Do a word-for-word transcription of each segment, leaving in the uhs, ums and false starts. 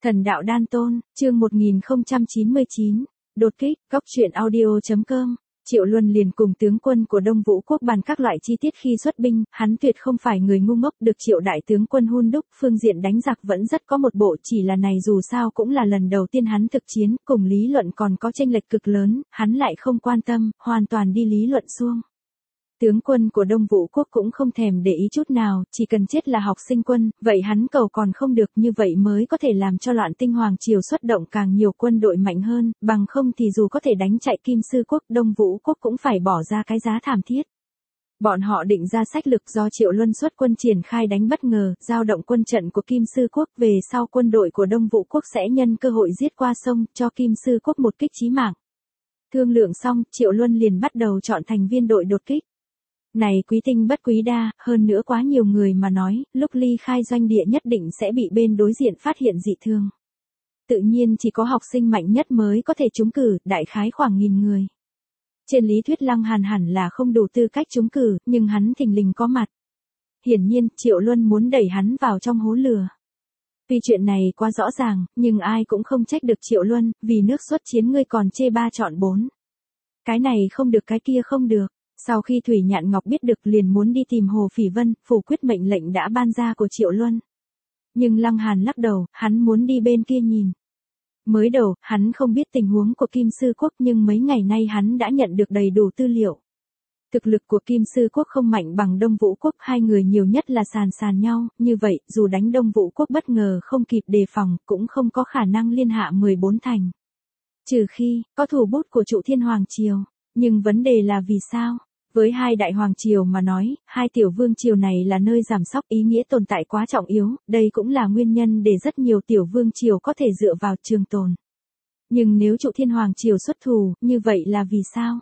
Thần đạo đan tôn, chương một nghìn không trăm chín mươi chín, đột kích, cóc truyện audio.com. Triệu Luân liền cùng tướng quân của Đông Vũ quốc bàn các loại chi tiết khi xuất binh, hắn tuyệt không phải người ngu ngốc, được Triệu đại tướng quân hun đúc, phương diện đánh giặc vẫn rất có một bộ, chỉ là này dù sao cũng là lần đầu tiên hắn thực chiến, cùng lý luận còn có chênh lệch cực lớn, hắn lại không quan tâm, hoàn toàn đi lý luận suông. Tướng quân của Đông Vũ quốc cũng không thèm để ý chút nào, chỉ cần chết là học sinh quân, vậy hắn cầu còn không được, như vậy mới có thể làm cho Loạn Tinh Hoàng triều xuất động càng nhiều quân đội mạnh hơn, bằng không thì dù có thể đánh chạy Kim Sư quốc, Đông Vũ quốc cũng phải bỏ ra cái giá thảm thiết. Bọn họ định ra sách lược do Triệu Luân xuất quân triển khai đánh bất ngờ, giao động quân trận của Kim Sư quốc, về sau quân đội của Đông Vũ quốc sẽ nhân cơ hội giết qua sông, cho Kim Sư quốc một kích chí mạng. Thương lượng xong, Triệu Luân liền bắt đầu chọn thành viên đội đột kích. Này quý tinh bất quý đa, hơn nữa quá nhiều người mà nói, lúc ly khai doanh địa nhất định sẽ bị bên đối diện phát hiện dị thường. Tự nhiên chỉ có học sinh mạnh nhất mới có thể trúng cử, đại khái khoảng nghìn người. Trên lý thuyết Lăng Hàn hẳn là không đủ tư cách trúng cử, nhưng hắn thình lình có mặt. Hiển nhiên, Triệu Luân muốn đẩy hắn vào trong hố lửa. Tuy chuyện này quá rõ ràng, nhưng ai cũng không trách được Triệu Luân, vì nước xuất chiến ngươi còn chê ba chọn bốn. Cái này không được cái kia không được. Sau khi Thủy Nhạn Ngọc biết được liền muốn đi tìm Hồ Phỉ Vân, phủ quyết mệnh lệnh đã ban ra của Triệu Luân. Nhưng Lăng Hàn lắc đầu, hắn muốn đi bên kia nhìn. Mới đầu, hắn không biết tình huống của Kim Sư quốc nhưng mấy ngày nay hắn đã nhận được đầy đủ tư liệu. Thực lực của Kim Sư quốc không mạnh bằng Đông Vũ quốc, hai người nhiều nhất là sàn sàn nhau, như vậy, dù đánh Đông Vũ quốc bất ngờ không kịp đề phòng, cũng không có khả năng liên hạ mười bốn thành. Trừ khi, có thủ bút của Trụ Thiên Hoàng triều. Nhưng vấn đề là vì sao? Với hai đại hoàng triều mà nói, hai tiểu vương triều này là nơi giảm sóc, ý nghĩa tồn tại quá trọng yếu, đây cũng là nguyên nhân để rất nhiều tiểu vương triều có thể dựa vào trường tồn. Nhưng nếu Trụ Thiên Hoàng triều xuất thù, như vậy là vì sao?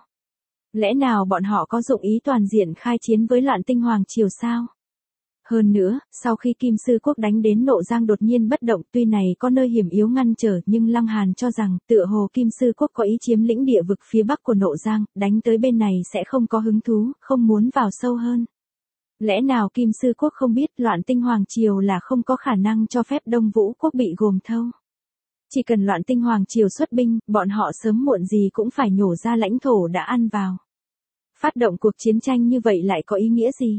Lẽ nào bọn họ có dụng ý toàn diện khai chiến với Loạn Tinh Hoàng triều sao? Hơn nữa, sau khi Kim Sư quốc đánh đến Nộ Giang đột nhiên bất động, tuy này có nơi hiểm yếu ngăn trở, nhưng Lăng Hàn cho rằng, tựa hồ Kim Sư quốc có ý chiếm lĩnh địa vực phía bắc của Nộ Giang, đánh tới bên này sẽ không có hứng thú, không muốn vào sâu hơn. Lẽ nào Kim Sư quốc không biết Loạn Tinh Hoàng triều là không có khả năng cho phép Đông Vũ quốc bị gồm thâu. Chỉ cần Loạn Tinh Hoàng triều xuất binh, bọn họ sớm muộn gì cũng phải nhổ ra lãnh thổ đã ăn vào. Phát động cuộc chiến tranh như vậy lại có ý nghĩa gì?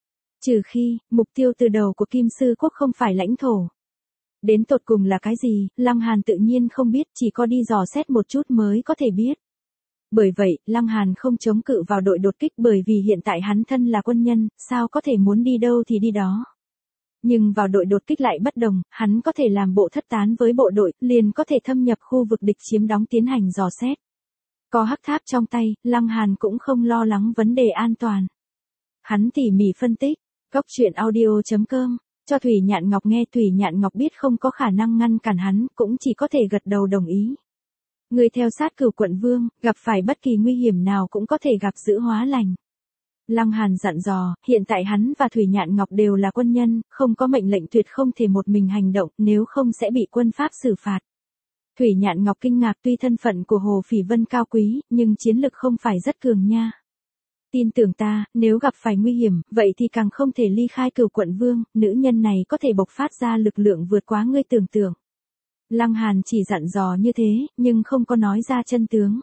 Trừ khi, mục tiêu từ đầu của Kim Sư quốc không phải lãnh thổ. Đến tột cùng là cái gì, Lăng Hàn tự nhiên không biết, chỉ có đi dò xét một chút mới có thể biết. Bởi vậy, Lăng Hàn không chống cự vào đội đột kích bởi vì hiện tại hắn thân là quân nhân, sao có thể muốn đi đâu thì đi đó. Nhưng vào đội đột kích lại bất đồng, hắn có thể làm bộ thất tán với bộ đội, liền có thể thâm nhập khu vực địch chiếm đóng tiến hành dò xét. Có hắc tháp trong tay, Lăng Hàn cũng không lo lắng vấn đề an toàn. Hắn tỉ mỉ phân tích. Cóc truyện audio.com, cho Thủy Nhạn Ngọc nghe. Thủy Nhạn Ngọc biết không có khả năng ngăn cản hắn, cũng chỉ có thể gật đầu đồng ý. Người theo sát Cửu quận vương, gặp phải bất kỳ nguy hiểm nào cũng có thể gặp giữ hóa lành. Lăng Hàn dặn dò, hiện tại hắn và Thủy Nhạn Ngọc đều là quân nhân, không có mệnh lệnh tuyệt không thể một mình hành động, nếu không sẽ bị quân pháp xử phạt. Thủy Nhạn Ngọc kinh ngạc, tuy thân phận của Hồ Phỉ Vân cao quý, nhưng chiến lực không phải rất cường nha. Tin tưởng ta, nếu gặp phải nguy hiểm, vậy thì càng không thể ly khai Cửu quận vương, nữ nhân này có thể bộc phát ra lực lượng vượt quá ngươi tưởng tượng. Lăng Hàn chỉ dặn dò như thế, nhưng không có nói ra chân tướng.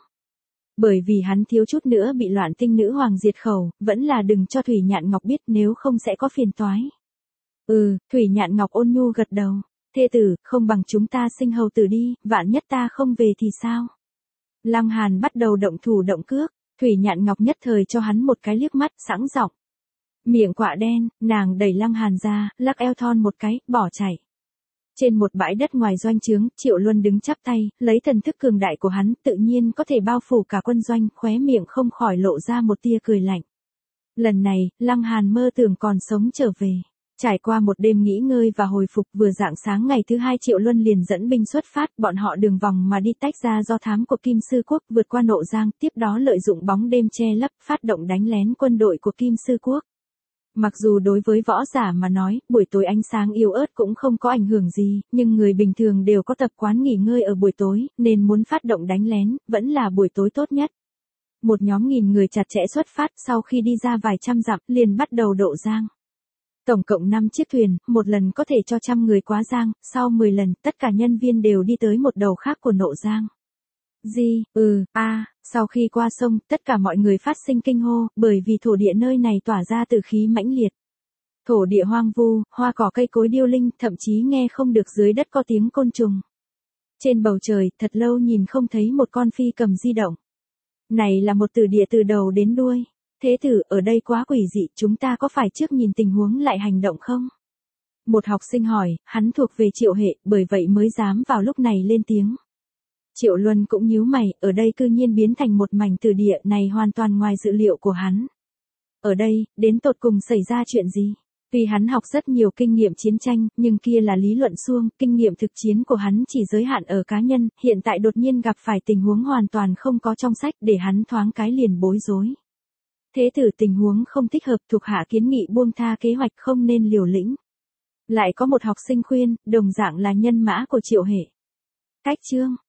Bởi vì hắn thiếu chút nữa bị Loạn Tinh nữ hoàng diệt khẩu, vẫn là đừng cho Thủy Nhạn Ngọc biết, nếu không sẽ có phiền toái. Ừ, Thủy Nhạn Ngọc ôn nhu gật đầu. Thê tử, không bằng chúng ta sinh hầu tử đi, vạn nhất ta không về thì sao? Lăng Hàn bắt đầu động thủ động cước. Thủy Nhạn Ngọc nhất thời cho hắn một cái liếc mắt, sẵn giọng. Miệng quạ đen, nàng đẩy Lăng Hàn ra, lắc eo thon một cái, bỏ chạy. Trên một bãi đất ngoài doanh trướng, Triệu Luân đứng chắp tay, lấy thần thức cường đại của hắn, tự nhiên có thể bao phủ cả quân doanh, khóe miệng không khỏi lộ ra một tia cười lạnh. Lần này, Lăng Hàn mơ tưởng còn sống trở về. Trải qua một đêm nghỉ ngơi và hồi phục, vừa rạng sáng ngày thứ hai Triệu Luân liền dẫn binh xuất phát, bọn họ đường vòng mà đi tách ra do thám của Kim Sư quốc, vượt qua Nộ Giang, tiếp đó lợi dụng bóng đêm che lấp, phát động đánh lén quân đội của Kim Sư quốc. Mặc dù đối với võ giả mà nói, buổi tối ánh sáng yếu ớt cũng không có ảnh hưởng gì, nhưng người bình thường đều có tập quán nghỉ ngơi ở buổi tối, nên muốn phát động đánh lén, vẫn là buổi tối tốt nhất. Một nhóm nghìn người chặt chẽ xuất phát, sau khi đi ra vài trăm dặm, liền bắt đầu độ giang. Tổng cộng năm chiếc thuyền, một lần có thể cho trăm người quá giang, sau mười lần, tất cả nhân viên đều đi tới một đầu khác của nộ giang. Gì, ừ, a, sau khi qua sông, tất cả mọi người phát sinh kinh hô, bởi vì thổ địa nơi này tỏa ra tử khí mãnh liệt. Thổ địa hoang vu, hoa cỏ cây cối điêu linh, thậm chí nghe không được dưới đất có tiếng côn trùng. Trên bầu trời, thật lâu nhìn không thấy một con phi cầm di động. Này là một tử địa từ đầu đến đuôi. Thế tử, ở đây quá quỷ dị, chúng ta có phải trước nhìn tình huống lại hành động không? Một học sinh hỏi, hắn thuộc về Triệu hệ, bởi vậy mới dám vào lúc này lên tiếng. Triệu Luân cũng nhíu mày, ở đây cư nhiên biến thành một mảnh tử địa này hoàn toàn ngoài dự liệu của hắn. Ở đây, đến tột cùng xảy ra chuyện gì? Tuy hắn học rất nhiều kinh nghiệm chiến tranh, nhưng kia là lý luận suông, kinh nghiệm thực chiến của hắn chỉ giới hạn ở cá nhân, hiện tại đột nhiên gặp phải tình huống hoàn toàn không có trong sách để hắn thoáng cái liền bối rối. Thế tử, tình huống không thích hợp, thuộc hạ kiến nghị buông tha kế hoạch, không nên liều lĩnh. Lại có một học sinh khuyên, đồng dạng là nhân mã của Triệu hệ. Cách chương